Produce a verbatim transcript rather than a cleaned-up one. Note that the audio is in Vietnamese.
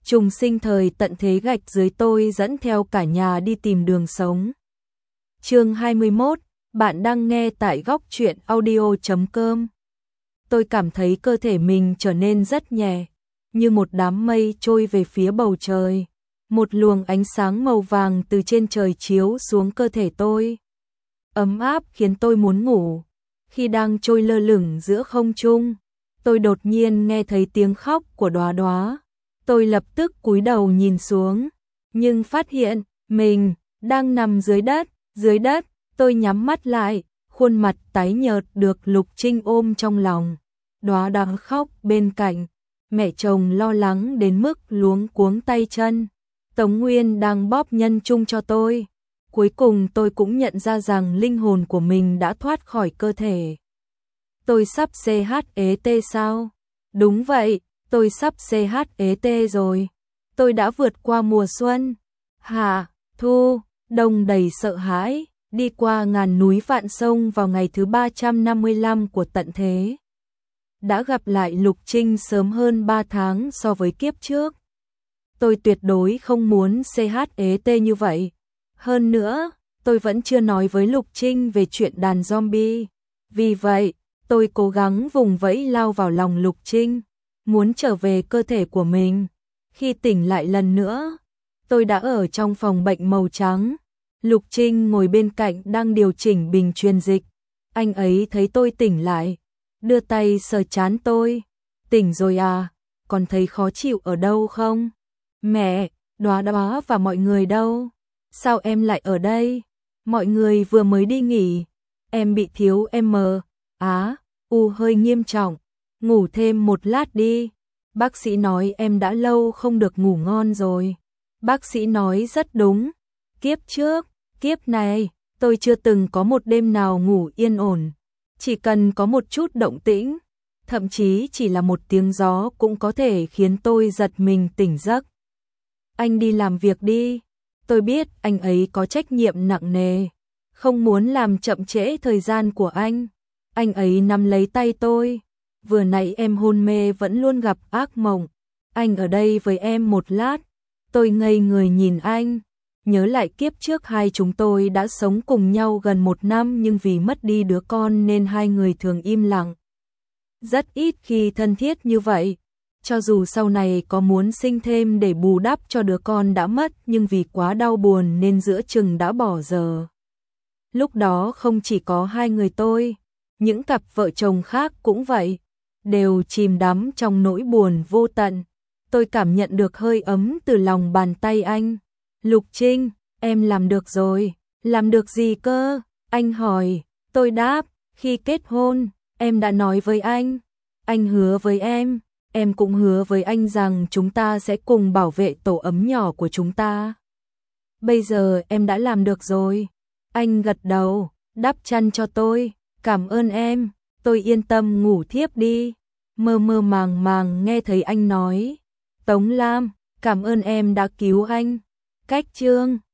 trùng sinh thời tận thế gạch dưới tôi dẫn theo cả nhà đi tìm đường sống. Chương hai mươi mốt, bạn đang nghe tại góc truyện audio chấm com. Tôi cảm thấy cơ thể mình trở nên rất nhẹ, như một đám mây trôi về phía bầu trời. Một luồng ánh sáng màu vàng từ trên trời chiếu xuống cơ thể tôi. Ấm áp khiến tôi muốn ngủ. Khi đang trôi lơ lửng giữa không trung, tôi đột nhiên nghe thấy tiếng khóc của Đóa Đóa. Tôi lập tức cúi đầu nhìn xuống, nhưng phát hiện mình đang nằm dưới đất. Dưới đất, tôi nhắm mắt lại, khuôn mặt tái nhợt được Lục Trinh ôm trong lòng. Đóa Đóa khóc bên cạnh, mẹ chồng lo lắng đến mức luống cuống tay chân. Tống Nguyên đang bóp nhân chung cho tôi. Cuối cùng tôi cũng nhận ra rằng linh hồn của mình đã thoát khỏi cơ thể. Tôi sắp xê hát e tê sao? Đúng vậy, tôi sắp xê hát e tê rồi. Tôi đã vượt qua mùa xuân, hạ, thu, đông đầy sợ hãi, đi qua ngàn núi vạn sông vào ngày thứ ba trăm năm mươi lăm của tận thế. Đã gặp lại Lục Trinh sớm hơn ba tháng so với kiếp trước. Tôi tuyệt đối không muốn xê hát e tê như vậy. Hơn nữa, tôi vẫn chưa nói với Lục Trinh về chuyện đàn zombie. Vì vậy, tôi cố gắng vùng vẫy lao vào lòng Lục Trinh, muốn trở về cơ thể của mình. Khi tỉnh lại lần nữa, tôi đã ở trong phòng bệnh màu trắng. Lục Trinh ngồi bên cạnh đang điều chỉnh bình truyền dịch. Anh ấy thấy tôi tỉnh lại, đưa tay sờ trán tôi. Tỉnh rồi à, còn thấy khó chịu ở đâu không? Mẹ, Đóa Đóa và mọi người đâu? Sao em lại ở đây? Mọi người vừa mới đi nghỉ. Em bị thiếu M, Á, U hơi nghiêm trọng. Ngủ thêm một lát đi. Bác sĩ nói em đã lâu không được ngủ ngon rồi. Bác sĩ nói rất đúng. Kiếp trước, kiếp này, tôi chưa từng có một đêm nào ngủ yên ổn. Chỉ cần có một chút động tĩnh, thậm chí chỉ là một tiếng gió cũng có thể khiến tôi giật mình tỉnh giấc. Anh đi làm việc đi. Tôi biết anh ấy có trách nhiệm nặng nề, không muốn làm chậm trễ thời gian của anh. Anh ấy nắm lấy tay tôi. Vừa nãy em hôn mê vẫn luôn gặp ác mộng. Anh ở đây với em một lát. Tôi ngây người nhìn anh. Nhớ lại kiếp trước hai chúng tôi đã sống cùng nhau gần một năm, nhưng vì mất đi đứa con nên hai người thường im lặng. Rất ít khi thân thiết như vậy. Cho dù sau này có muốn sinh thêm để bù đắp cho đứa con đã mất, nhưng vì quá đau buồn nên giữa chừng đã bỏ giờ. Lúc đó không chỉ có hai người tôi, những cặp vợ chồng khác cũng vậy, đều chìm đắm trong nỗi buồn vô tận. Tôi cảm nhận được hơi ấm từ lòng bàn tay anh. Lục Trinh, em làm được rồi. Làm được gì cơ? Anh hỏi. Tôi đáp, khi kết hôn, em đã nói với anh. Anh hứa với em, em cũng hứa với anh rằng chúng ta sẽ cùng bảo vệ tổ ấm nhỏ của chúng ta. Bây giờ em đã làm được rồi. Anh gật đầu, đắp chăn cho tôi. Cảm ơn em, tôi yên tâm ngủ thiếp đi. Mơ mơ màng màng nghe thấy anh nói. Tống Lam, cảm ơn em đã cứu anh. Cách chương